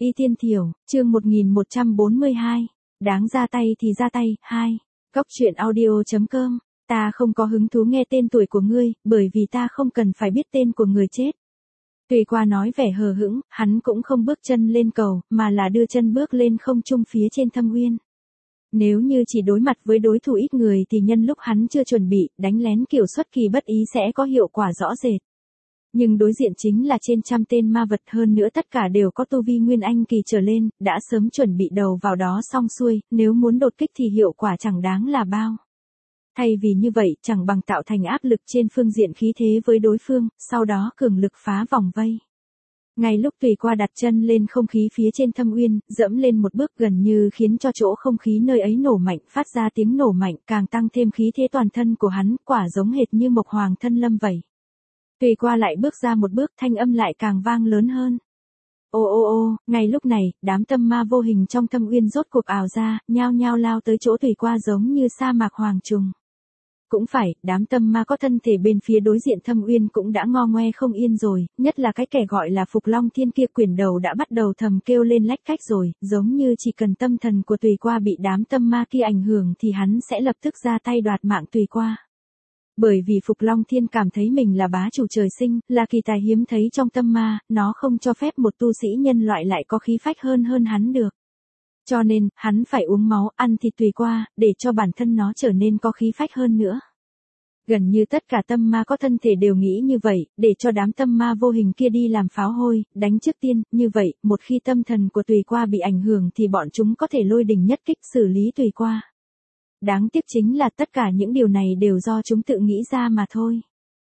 Y Tiên Thiểu, chương 1142. Đáng ra tay thì ra tay, 2. Góc truyện audio.com. Ta không có hứng thú nghe tên tuổi của ngươi, bởi vì ta không cần phải biết tên của người chết. Tùy Qua nói vẻ hờ hững, hắn cũng không bước chân lên cầu, mà là đưa chân bước lên không trung phía trên thâm uyên. Nếu như chỉ đối mặt với đối thủ ít người thì nhân lúc hắn chưa chuẩn bị, đánh lén kiểu xuất kỳ bất ý sẽ có hiệu quả rõ rệt. Nhưng đối diện chính là trên trăm tên ma vật, hơn nữa tất cả đều có tu vi Nguyên Anh kỳ trở lên, đã sớm chuẩn bị đầu vào đó xong xuôi, nếu muốn đột kích thì hiệu quả chẳng đáng là bao. Thay vì như vậy, chẳng bằng tạo thành áp lực trên phương diện khí thế với đối phương, sau đó cường lực phá vòng vây. Ngay lúc Tùy Qua đặt chân lên không khí phía trên thâm uyên, dẫm lên một bước gần như khiến cho chỗ không khí nơi ấy nổ mạnh, phát ra tiếng nổ mạnh, càng tăng thêm khí thế toàn thân của hắn, quả giống hệt như Mộc Hoàng thân lâm vậy. Tùy Qua lại bước ra một bước, thanh âm lại càng vang lớn hơn. Ô ô ô, ngay lúc này, đám tâm ma vô hình trong thâm uyên rốt cuộc ào ra, nhao nhao lao tới chỗ Tùy Qua giống như sa mạc hoàng trùng. Cũng phải, đám tâm ma có thân thể bên phía đối diện thâm uyên cũng đã ngo ngoe không yên rồi, nhất là cái kẻ gọi là Phục Long Thiên kia quyển đầu đã bắt đầu thầm kêu lên lách cách rồi, giống như chỉ cần tâm thần của Tùy Qua bị đám tâm ma kia ảnh hưởng thì hắn sẽ lập tức ra tay đoạt mạng Tùy Qua. Bởi vì Phục Long Thiên cảm thấy mình là bá chủ trời sinh, là kỳ tài hiếm thấy trong tâm ma, nó không cho phép một tu sĩ nhân loại lại có khí phách hơn hắn được. Cho nên, hắn phải uống máu, ăn thịt Tùy Qua, để cho bản thân nó trở nên có khí phách hơn nữa. Gần như tất cả tâm ma có thân thể đều nghĩ như vậy, để cho đám tâm ma vô hình kia đi làm pháo hôi, đánh trước tiên, như vậy, một khi tâm thần của Tùy Qua bị ảnh hưởng thì bọn chúng có thể lôi đình nhất kích xử lý Tùy Qua. Đáng tiếc chính là tất cả những điều này đều do chúng tự nghĩ ra mà thôi.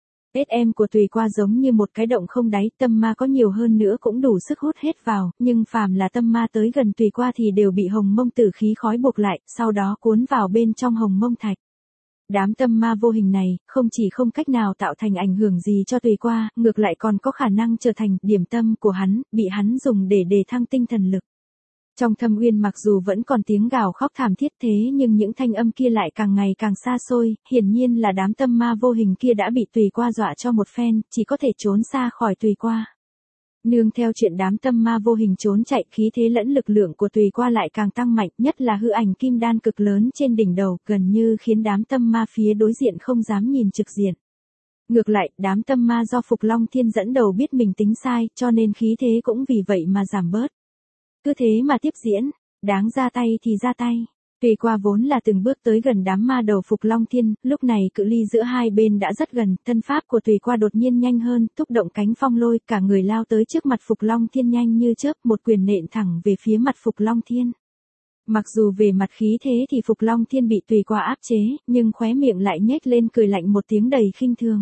SM của Tùy Qua giống như một cái động không đáy, tâm ma có nhiều hơn nữa cũng đủ sức hút hết vào, nhưng phàm là tâm ma tới gần Tùy Qua thì đều bị hồng mông tử khí khói buộc lại, sau đó cuốn vào bên trong hồng mông thạch. Đám tâm ma vô hình này, không chỉ không cách nào tạo thành ảnh hưởng gì cho Tùy Qua, ngược lại còn có khả năng trở thành điểm tâm của hắn, bị hắn dùng để đề thăng tinh thần lực. Trong thâm uyên mặc dù vẫn còn tiếng gào khóc thảm thiết thế nhưng những thanh âm kia lại càng ngày càng xa xôi, hiển nhiên là đám tâm ma vô hình kia đã bị Tùy Qua dọa cho một phen, chỉ có thể trốn xa khỏi Tùy Qua. Nương theo chuyện đám tâm ma vô hình trốn chạy, khí thế lẫn lực lượng của Tùy Qua lại càng tăng mạnh, nhất là hư ảnh kim đan cực lớn trên đỉnh đầu, gần như khiến đám tâm ma phía đối diện không dám nhìn trực diện. Ngược lại, đám tâm ma do Phục Long Thiên dẫn đầu biết mình tính sai, cho nên khí thế cũng vì vậy mà giảm bớt. Cứ thế mà tiếp diễn, đáng ra tay thì ra tay. Tùy Qua vốn là từng bước tới gần đám ma đầu Phục Long Thiên, lúc này cự ly giữa hai bên đã rất gần, thân pháp của Tùy Qua đột nhiên nhanh hơn, thúc động cánh phong lôi, cả người lao tới trước mặt Phục Long Thiên nhanh như chớp, một quyền nện thẳng về phía mặt Phục Long Thiên. Mặc dù về mặt khí thế thì Phục Long Thiên bị Tùy Qua áp chế, nhưng khóe miệng lại nhếch lên cười lạnh một tiếng đầy khinh thường.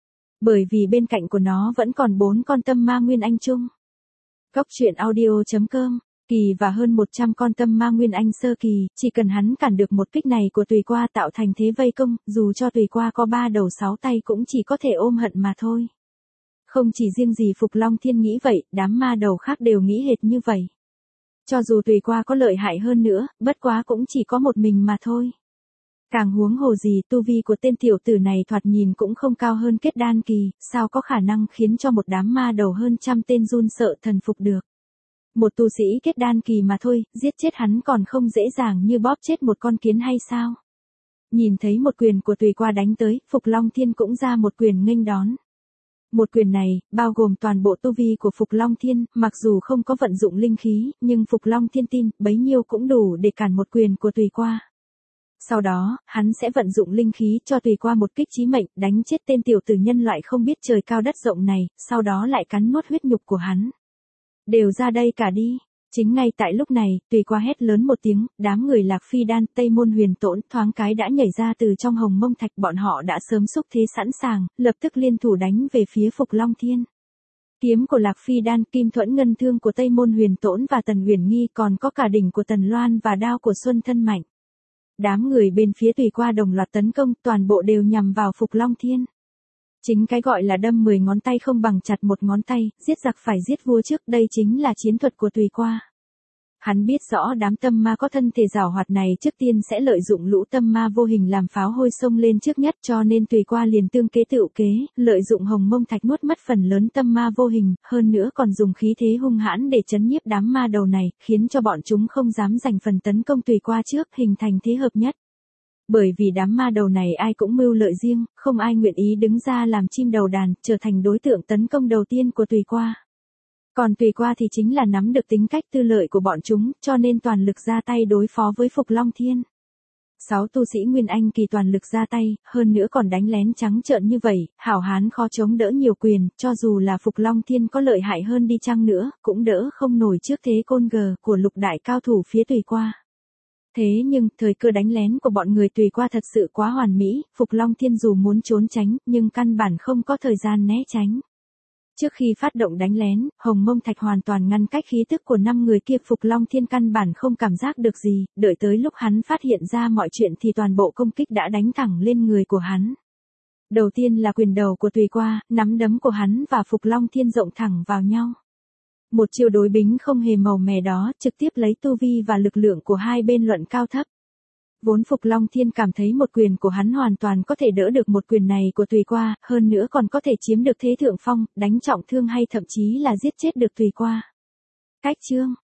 Bởi vì bên cạnh của nó vẫn còn 4 con tâm ma Nguyên Anh chung. Góc truyện audio.com. Kỳ và hơn 100 con tâm ma Nguyên Anh sơ kỳ, chỉ cần hắn cản được một kích này của Tùy Qua tạo thành thế vây công, dù cho Tùy Qua có 3 đầu 6 tay cũng chỉ có thể ôm hận mà thôi. Không chỉ riêng gì Phục Long Thiên nghĩ vậy, đám ma đầu khác đều nghĩ hệt như vậy. Cho dù Tùy Qua có lợi hại hơn nữa, bất quá cũng chỉ có một mình mà thôi. Càng huống hồ gì, tu vi của tên tiểu tử này thoạt nhìn cũng không cao hơn kết đan kỳ, sao có khả năng khiến cho một đám ma đầu hơn trăm tên run sợ thần phục được. Một tu sĩ kết đan kỳ mà thôi, giết chết hắn còn không dễ dàng như bóp chết một con kiến hay sao? Nhìn thấy một quyền của Tùy Qua đánh tới, Phục Long Thiên cũng ra một quyền nghênh đón. Một quyền này, bao gồm toàn bộ tu vi của Phục Long Thiên, mặc dù không có vận dụng linh khí, nhưng Phục Long Thiên tin, bấy nhiêu cũng đủ để cản một quyền của Tùy Qua. Sau đó, hắn sẽ vận dụng linh khí cho Tùy Qua một kích chí mệnh, đánh chết tên tiểu tử nhân loại không biết trời cao đất rộng này, sau đó lại cắn nuốt huyết nhục của hắn. Đều ra đây cả đi. Chính ngay tại lúc này, Tùy Qua hét lớn một tiếng, đám người Lạc Phi Đan, Tây Môn Huyền Tỗn thoáng cái đã nhảy ra từ trong hồng mông thạch, bọn họ đã sớm xúc thế sẵn sàng, lập tức liên thủ đánh về phía Phục Long Thiên. Kiếm của Lạc Phi Đan, kim thuẫn ngân thương của Tây Môn Huyền Tỗn và Tần Uyển Nghi, còn có cả đỉnh của Tần Loan và đao của Xuân Thân Mạnh. Đám người bên phía Tùy Qua đồng loạt tấn công, toàn bộ đều nhằm vào Phục Long Thiên. Chính cái gọi là đâm 10 ngón tay không bằng chặt một ngón tay, giết giặc phải giết vua trước, đây chính là chiến thuật của Tùy Qua. Hắn biết rõ đám tâm ma có thân thể giảo hoạt này trước tiên sẽ lợi dụng lũ tâm ma vô hình làm pháo hôi sông lên trước nhất, cho nên Tùy Qua liền tương kế tựu kế, lợi dụng Hồng Mông Thạch nuốt mất phần lớn tâm ma vô hình, hơn nữa còn dùng khí thế hung hãn để chấn nhiếp đám ma đầu này, khiến cho bọn chúng không dám giành phần tấn công Tùy Qua trước, hình thành thế hợp nhất. Bởi vì đám ma đầu này ai cũng mưu lợi riêng, không ai nguyện ý đứng ra làm chim đầu đàn, trở thành đối tượng tấn công đầu tiên của Tùy Qua. Còn Tùy Qua thì chính là nắm được tính cách tư lợi của bọn chúng, cho nên toàn lực ra tay đối phó với Phục Long Thiên. 6 tu sĩ Nguyên Anh kỳ toàn lực ra tay, hơn nữa còn đánh lén trắng trợn như vậy, hảo hán khó chống đỡ nhiều quyền, cho dù là Phục Long Thiên có lợi hại hơn đi chăng nữa, cũng đỡ không nổi trước thế côn gờ của lục đại cao thủ phía Tùy Qua. Thế nhưng, thời cơ đánh lén của bọn người Tùy Qua thật sự quá hoàn mỹ, Phục Long Thiên dù muốn trốn tránh, nhưng căn bản không có thời gian né tránh. Trước khi phát động đánh lén, Hồng Mông Thạch hoàn toàn ngăn cách khí tức của 5 người kia, Phục Long Thiên căn bản không cảm giác được gì, đợi tới lúc hắn phát hiện ra mọi chuyện thì toàn bộ công kích đã đánh thẳng lên người của hắn. Đầu tiên là quyền đầu của Tùy Qua, nắm đấm của hắn và Phục Long Thiên rộng thẳng vào nhau. Một chiêu đối bính không hề màu mè đó, trực tiếp lấy tu vi và lực lượng của hai bên luận cao thấp. Vốn Phục Long Thiên cảm thấy một quyền của hắn hoàn toàn có thể đỡ được một quyền này của Tùy Qua, hơn nữa còn có thể chiếm được thế thượng phong, đánh trọng thương hay thậm chí là giết chết được Tùy Qua. Cách chương